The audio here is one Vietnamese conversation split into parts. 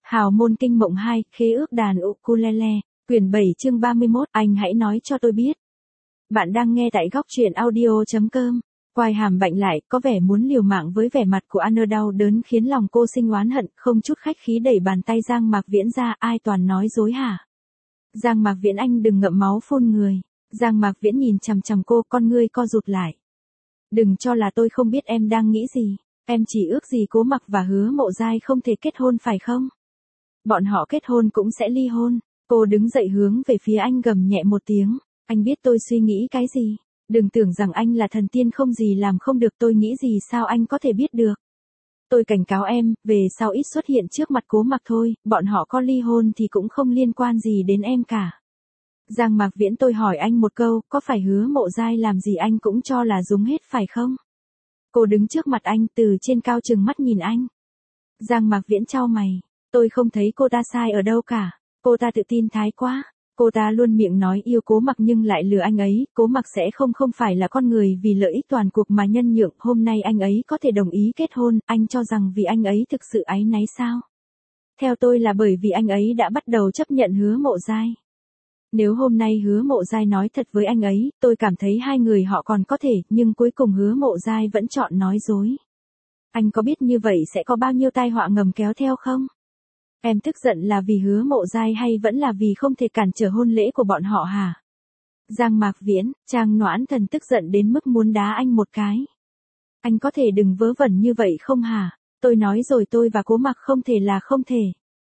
Hào môn kinh mộng 2, khế ước đàn ukulele, quyển 7 chương 31, anh hãy nói cho tôi biết. Bạn đang nghe tại góc truyện audio.com. Quai hàm bạnh lại, có vẻ muốn liều mạng với vẻ mặt của Anna đau đớn khiến lòng cô sinh oán hận, không chút khách khí đẩy bàn tay Giang Mạc Viễn ra, ai toàn nói dối hả? Giang Mạc Viễn, anh đừng ngậm máu phun người. Giang Mạc Viễn nhìn chằm chằm cô, con ngươi co rụt lại. Đừng cho là tôi không biết em đang nghĩ gì, em chỉ ước gì Cố Mặc và Hứa Mộ Giai không thể kết hôn phải không? Bọn họ kết hôn cũng sẽ ly hôn. Cô đứng dậy hướng về phía anh gầm nhẹ một tiếng. Anh biết tôi suy nghĩ cái gì. Đừng tưởng rằng anh là thần tiên không gì làm không được, tôi nghĩ gì sao anh có thể biết được. Tôi cảnh cáo em, về sau ít xuất hiện trước mặt Cố Mặc thôi, bọn họ có ly hôn thì cũng không liên quan gì đến em cả. Giang Mạc Viễn, tôi hỏi anh một câu, có phải Hứa Mộ Giai làm gì anh cũng cho là đúng hết phải không? Cô đứng trước mặt anh, từ trên cao trừng mắt nhìn anh. Giang Mạc Viễn chau mày. Tôi không thấy cô ta sai ở đâu cả. Cô ta tự tin thái quá. Cô ta luôn miệng nói yêu Cố Mặc nhưng lại lừa anh ấy. Cố Mặc sẽ không phải là con người vì lợi ích toàn cuộc mà nhân nhượng. Hôm nay anh ấy có thể đồng ý kết hôn, anh cho rằng vì anh ấy thực sự áy náy sao? Theo tôi là bởi vì anh ấy đã bắt đầu chấp nhận Hứa Mộ Giai. Nếu hôm nay Hứa Mộ Giai nói thật với anh ấy, tôi cảm thấy hai người họ còn có thể, nhưng cuối cùng Hứa Mộ Giai vẫn chọn nói dối. Anh có biết như vậy sẽ có bao nhiêu tai họa ngầm kéo theo không? Em tức giận là vì Hứa Mộ Giai hay vẫn là vì không thể cản trở hôn lễ của bọn họ hả? Giang Mạc Viễn, Trang Noãn Thần tức giận đến mức muốn đá anh một cái. Anh có thể đừng vớ vẩn như vậy không hả? Tôi nói rồi, tôi và Cố Mặc không thể là không thể.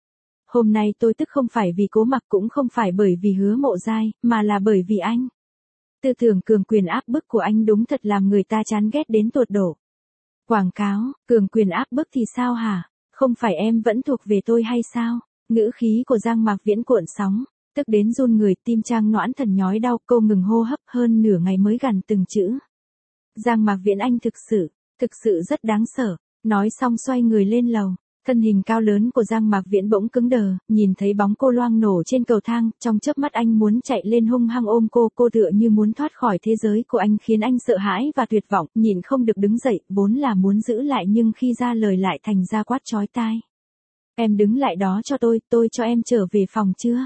Hôm nay tôi tức không phải vì Cố Mặc, cũng không phải bởi vì Hứa Mộ Giai, mà là bởi vì anh. Tư tưởng cường quyền áp bức của anh đúng thật làm người ta chán ghét đến tột độ. Quảng cáo, cường quyền áp bức thì sao hả? Không phải em vẫn thuộc về tôi hay sao? Ngữ khí của Giang Mạc Viễn cuộn sóng, tức đến run người, tim Trang Noãn Thần nhói đau, cô ngừng hô hấp hơn nửa ngày mới gằn từng chữ. Giang Mạc Viễn, anh thực sự rất đáng sợ. Nói xong xoay người lên lầu. Thân hình cao lớn của Giang Mạc Viễn bỗng cứng đờ, nhìn thấy bóng cô loang nổ trên cầu thang, trong chớp mắt anh muốn chạy lên hung hăng ôm cô tựa như muốn thoát khỏi thế giới của anh khiến anh sợ hãi và tuyệt vọng, nhìn không được đứng dậy, vốn là muốn giữ lại nhưng khi ra lời lại thành ra quát chói tai. Em đứng lại đó cho tôi cho em trở về phòng chưa?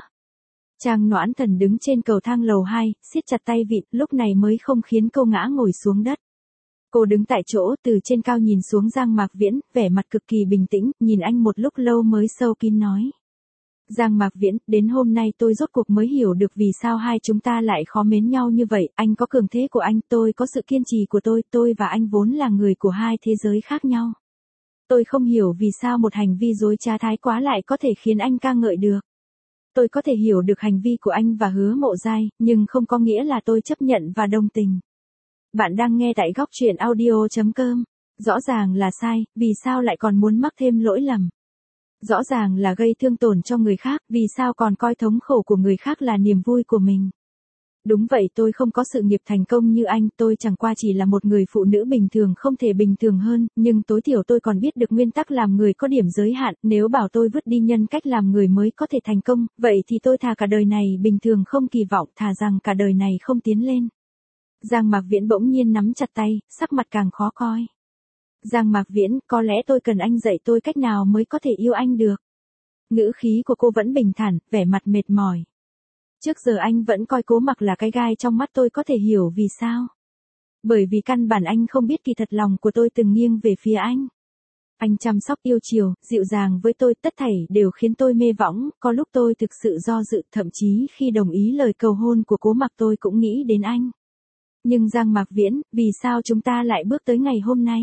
Trang Noãn Thần đứng trên cầu thang lầu 2, siết chặt tay vịn, lúc này mới không khiến cô ngã ngồi xuống đất. Cô đứng tại chỗ, từ trên cao nhìn xuống Giang Mạc Viễn, vẻ mặt cực kỳ bình tĩnh, nhìn anh một lúc lâu mới sâu kín nói. Giang Mạc Viễn, đến hôm nay tôi rốt cuộc mới hiểu được vì sao hai chúng ta lại khó mến nhau như vậy, anh có cường thế của anh, tôi có sự kiên trì của tôi và anh vốn là người của hai thế giới khác nhau. Tôi không hiểu vì sao một hành vi dối trá thái quá lại có thể khiến anh ca ngợi được. Tôi có thể hiểu được hành vi của anh và Hứa Mộ Giai, nhưng không có nghĩa là tôi chấp nhận và đồng tình. Bạn đang nghe tại góc truyện audio.com. Rõ ràng là sai, vì sao lại còn muốn mắc thêm lỗi lầm? Rõ ràng là gây thương tổn cho người khác, vì sao còn coi thống khổ của người khác là niềm vui của mình? Đúng vậy, tôi không có sự nghiệp thành công như anh, tôi chẳng qua chỉ là một người phụ nữ bình thường không thể bình thường hơn, nhưng tối thiểu tôi còn biết được nguyên tắc làm người có điểm giới hạn, nếu bảo tôi vứt đi nhân cách làm người mới có thể thành công, vậy thì tôi thà cả đời này bình thường không kỳ vọng, thà rằng cả đời này không tiến lên. Giang Mạc Viễn bỗng nhiên nắm chặt tay, sắc mặt càng khó coi. Giang Mạc Viễn, có lẽ tôi cần anh dạy tôi cách nào mới có thể yêu anh được. Ngữ khí của cô vẫn bình thản, vẻ mặt mệt mỏi. Trước giờ anh vẫn coi Cố Mặc là cái gai trong mắt, tôi có thể hiểu vì sao. Bởi vì căn bản anh không biết kỳ thật lòng của tôi từng nghiêng về phía anh. Anh chăm sóc yêu chiều, dịu dàng với tôi, tất thảy đều khiến tôi mê võng, có lúc tôi thực sự do dự, thậm chí khi đồng ý lời cầu hôn của Cố Mặc tôi cũng nghĩ đến anh. Nhưng Giang Mạc Viễn, vì sao chúng ta lại bước tới ngày hôm nay?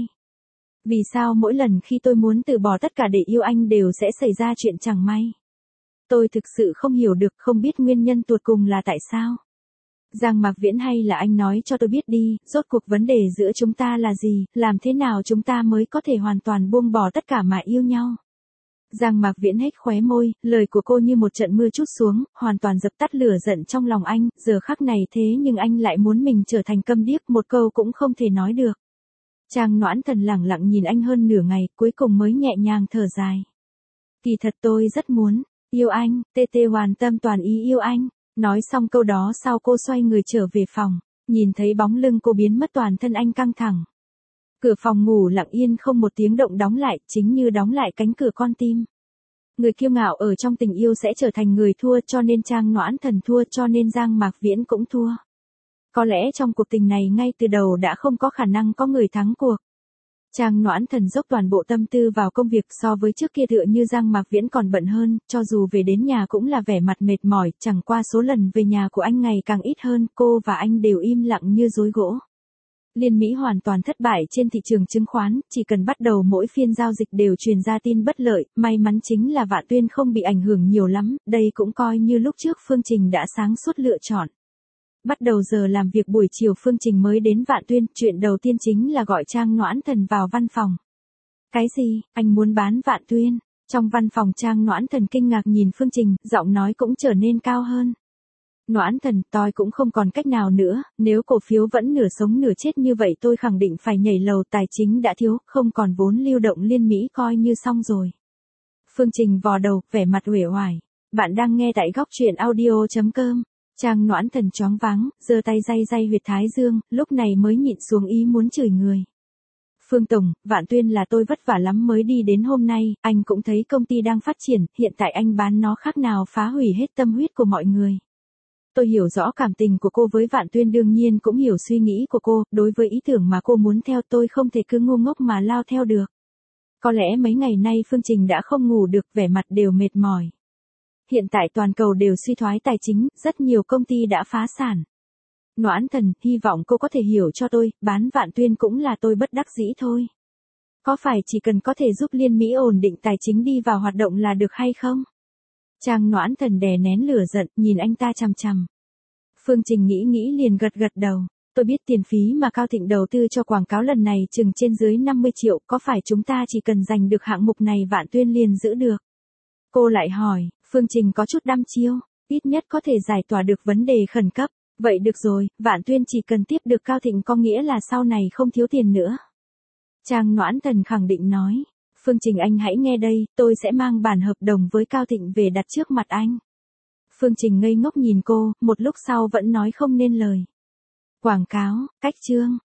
Vì sao mỗi lần khi tôi muốn từ bỏ tất cả để yêu anh đều sẽ xảy ra chuyện chẳng may? Tôi thực sự không hiểu được, không biết nguyên nhân tột cùng là tại sao. Giang Mạc Viễn, hay là anh nói cho tôi biết đi, rốt cuộc vấn đề giữa chúng ta là gì, làm thế nào chúng ta mới có thể hoàn toàn buông bỏ tất cả mà yêu nhau? Giang Mạc Viễn hếch khóe môi, lời của cô như một trận mưa trút xuống, hoàn toàn dập tắt lửa giận trong lòng anh, giờ khắc này thế nhưng anh lại muốn mình trở thành câm điếc, một câu cũng không thể nói được. Trang Noãn Thần lẳng lặng nhìn anh hơn nửa ngày, cuối cùng mới nhẹ nhàng thở dài. Kỳ thật tôi rất muốn yêu anh, tê hoàn tâm toàn ý yêu anh. Nói xong câu đó sau cô xoay người trở về phòng, nhìn thấy bóng lưng cô biến mất, toàn thân anh căng thẳng. Cửa phòng ngủ lặng yên không một tiếng động đóng lại, chính như đóng lại cánh cửa con tim. Người kiêu ngạo ở trong tình yêu sẽ trở thành người thua, cho nên Trang Noãn Thần thua, cho nên Giang Mạc Viễn cũng thua. Có lẽ trong cuộc tình này ngay từ đầu đã không có khả năng có người thắng cuộc. Trang Noãn Thần dốc toàn bộ tâm tư vào công việc, so với trước kia tựa như Giang Mạc Viễn còn bận hơn, cho dù về đến nhà cũng là vẻ mặt mệt mỏi, chẳng qua số lần về nhà của anh ngày càng ít hơn, cô và anh đều im lặng như rối gỗ. Liên Mỹ hoàn toàn thất bại trên thị trường chứng khoán, chỉ cần bắt đầu mỗi phiên giao dịch đều truyền ra tin bất lợi, may mắn chính là Vạn Tuyên không bị ảnh hưởng nhiều lắm, đây cũng coi như lúc trước Phương Trình đã sáng suốt lựa chọn. Bắt đầu giờ làm việc buổi chiều Phương Trình mới đến Vạn Tuyên, chuyện đầu tiên chính là gọi Trang Noãn Thần vào văn phòng. Cái gì, anh muốn bán Vạn Tuyên? Trong văn phòng Trang Noãn Thần kinh ngạc nhìn Phương Trình, giọng nói cũng trở nên cao hơn. Noãn Thần, tôi cũng không còn cách nào nữa, nếu cổ phiếu vẫn nửa sống nửa chết như vậy tôi khẳng định phải nhảy lầu, tài chính đã thiếu, không còn vốn lưu động, Liên Mỹ coi như xong rồi. Phương Trình vò đầu, vẻ mặt uể oải. Bạn đang nghe tại Góc Truyện Audio.com. Trang Noãn Thần choáng váng, giơ tay day huyệt thái dương, lúc này mới nhịn xuống ý muốn chửi người. Phương Tổng, Vạn Tuyên là tôi vất vả lắm mới đi đến hôm nay, anh cũng thấy công ty đang phát triển, hiện tại anh bán nó khác nào phá hủy hết tâm huyết của mọi người. Tôi hiểu rõ cảm tình của cô với Vạn Tuyên, đương nhiên cũng hiểu suy nghĩ của cô, đối với ý tưởng mà cô muốn theo tôi không thể cứ ngu ngốc mà lao theo được. Có lẽ mấy ngày nay Phương Trình đã không ngủ được, vẻ mặt đều mệt mỏi. Hiện tại toàn cầu đều suy thoái tài chính, rất nhiều công ty đã phá sản. Noãn Thần, hy vọng cô có thể hiểu cho tôi, bán Vạn Tuyên cũng là tôi bất đắc dĩ thôi. Có phải chỉ cần có thể giúp Liên Mỹ ổn định tài chính đi vào hoạt động là được hay không? Trang Noãn Thần đè nén lửa giận, nhìn anh ta chằm chằm. Phương Trình nghĩ liền gật đầu. Tôi biết tiền phí mà Cao Thịnh đầu tư cho quảng cáo lần này chừng trên dưới 50 triệu, có phải chúng ta chỉ cần giành được hạng mục này Vạn Tuyên liền giữ được? Cô lại hỏi, Phương Trình có chút đăm chiêu, ít nhất có thể giải tỏa được vấn đề khẩn cấp. Vậy được rồi, Vạn Tuyên chỉ cần tiếp được Cao Thịnh có nghĩa là sau này không thiếu tiền nữa. Trang Noãn Thần khẳng định nói. Phương Trình, anh hãy nghe đây, tôi sẽ mang bản hợp đồng với Cao Thịnh về đặt trước mặt anh. Phương Trình ngây ngốc nhìn cô, một lúc sau vẫn nói không nên lời. Quảng cáo, cách chương.